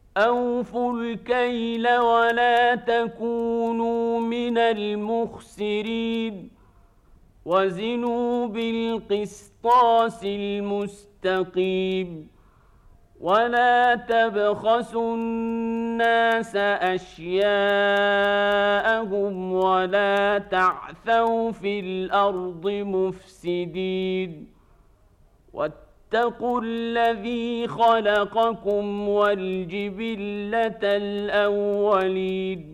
أوفوا الكيل ولا تكونوا من المخسرين وزنوا بالقسطاس المستقيم ولا تبخسوا الناس أشياءهم ولا تعثوا في الأرض مفسدين واتقوا الذي خلقكم والجبلة الأولين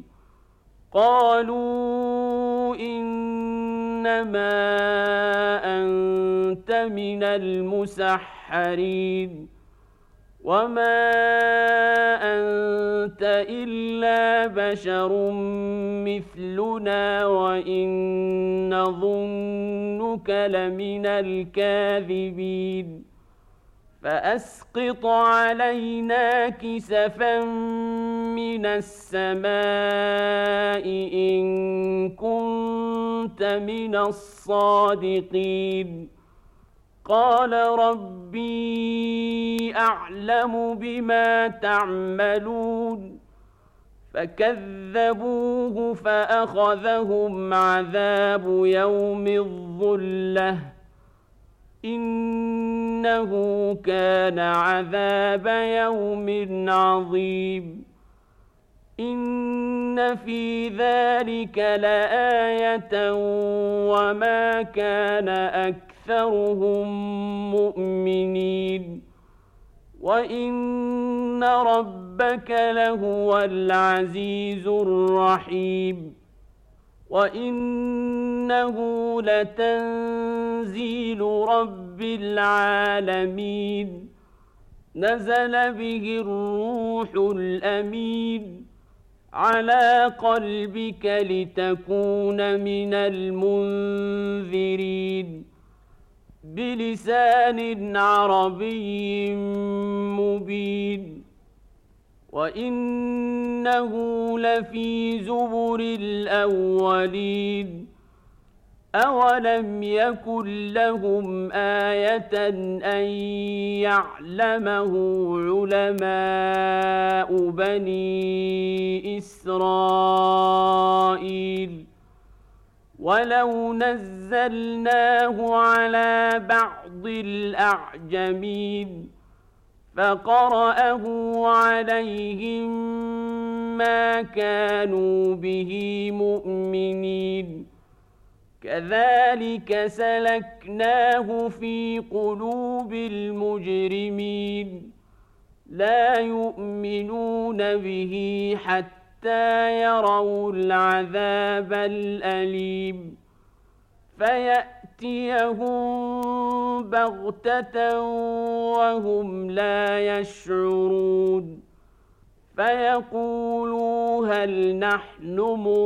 قالوا إنما أنت من المسحرين وما أنت إلا بشر مثلنا وإن نظنك لمن الكاذبين فأسقط علينا كسفا من السماء إن كنت من الصادقين قال ربي أعلم بما تعملون فكذبوه فأخذهم عذاب يوم الظلة إنه كان عذاب يوم عظيم إن في ذلك لآية وما كان أكثرهم مؤمنين وإن ربك لهو العزيز الرحيم وإنه لتنزيل رب العالمين نزل به الروح الأمين على قلبك لتكون من المنذرين بلسان عربي مبين وإنه لفي زبر الأولين أولم يكن لهم آية أن يعلمه علماء بني إسرائيل ولو نزلناه على بعض الأعجمين فقرأه عليهم ما كانوا به مؤمنين كذلك سلكناه في قلوب المجرمين لا يؤمنون به حتى يروا العذاب الأليم فيأتيهم بغتة وهم لا يشعرون فيقولوا هل نحن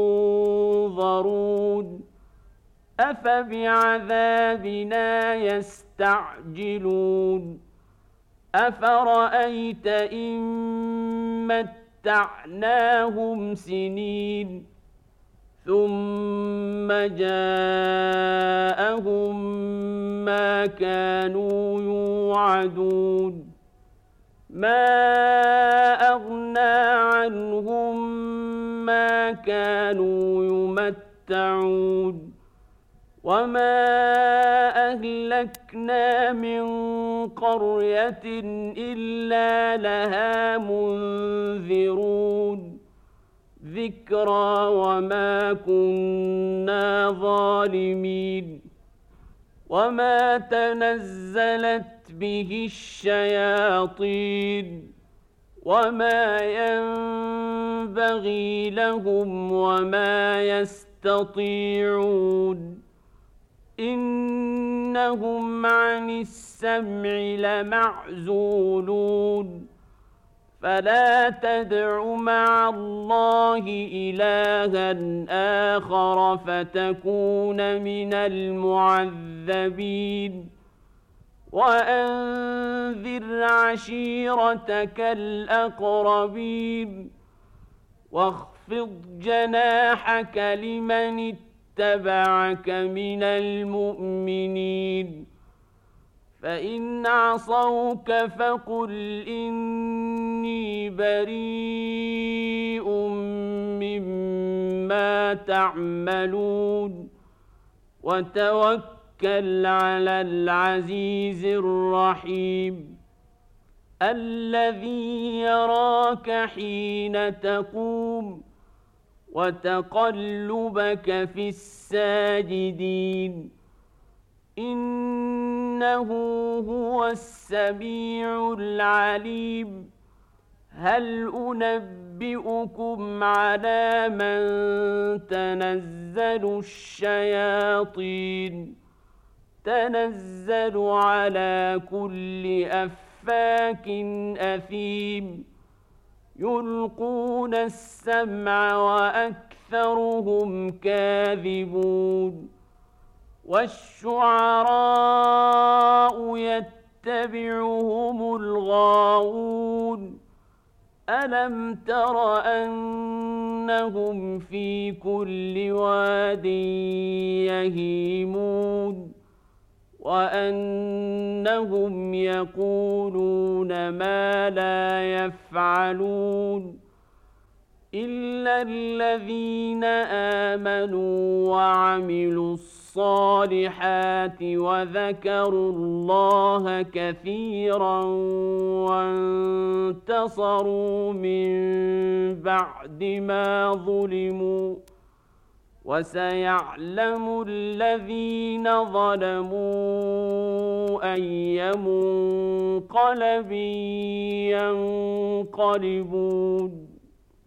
منظرون أفبعذابنا يستعجلون أفرأيت إن متعناهم سنين ثم جاءهم ما كانوا يوعدون ما أغنى عنهم ما كانوا يمتعون وما أهلكنا من قرية إلا لها منذرون ذكرى وما كنا ظالمين وما تنزلت به الشياطين وما ينبغي لهم وما يستطيعون إنهم عن السمع لمعزولون فلا تدع مع الله إلها آخر فتكون من المعذبين وأنذر عشيرتك الأقربين واخفض جناحك لمن اتبعك من المؤمنين فإن عصوك فقل إني بريء مما تعملون وتوكل على العزيز الرحيم الذي يراك حين تقوم وتقلبك في الساجدين إنه هو السميع العليم هل أنبئكم على من تنزل الشياطين تنزل على كل أفاك أثيم يلقون السمع وأكثرهم كاذبون والشعراء يتبعهم الغاوون ألم تر أنهم في كل واد يهيمون وأنهم يقولون ما لا يفعلون إلا الذين آمنوا وعملوا الصالحات وذكروا الله كثيرا وانتصروا من بعد ما ظلموا وسيعلم الذين ظلموا أي منقلب ينقلبون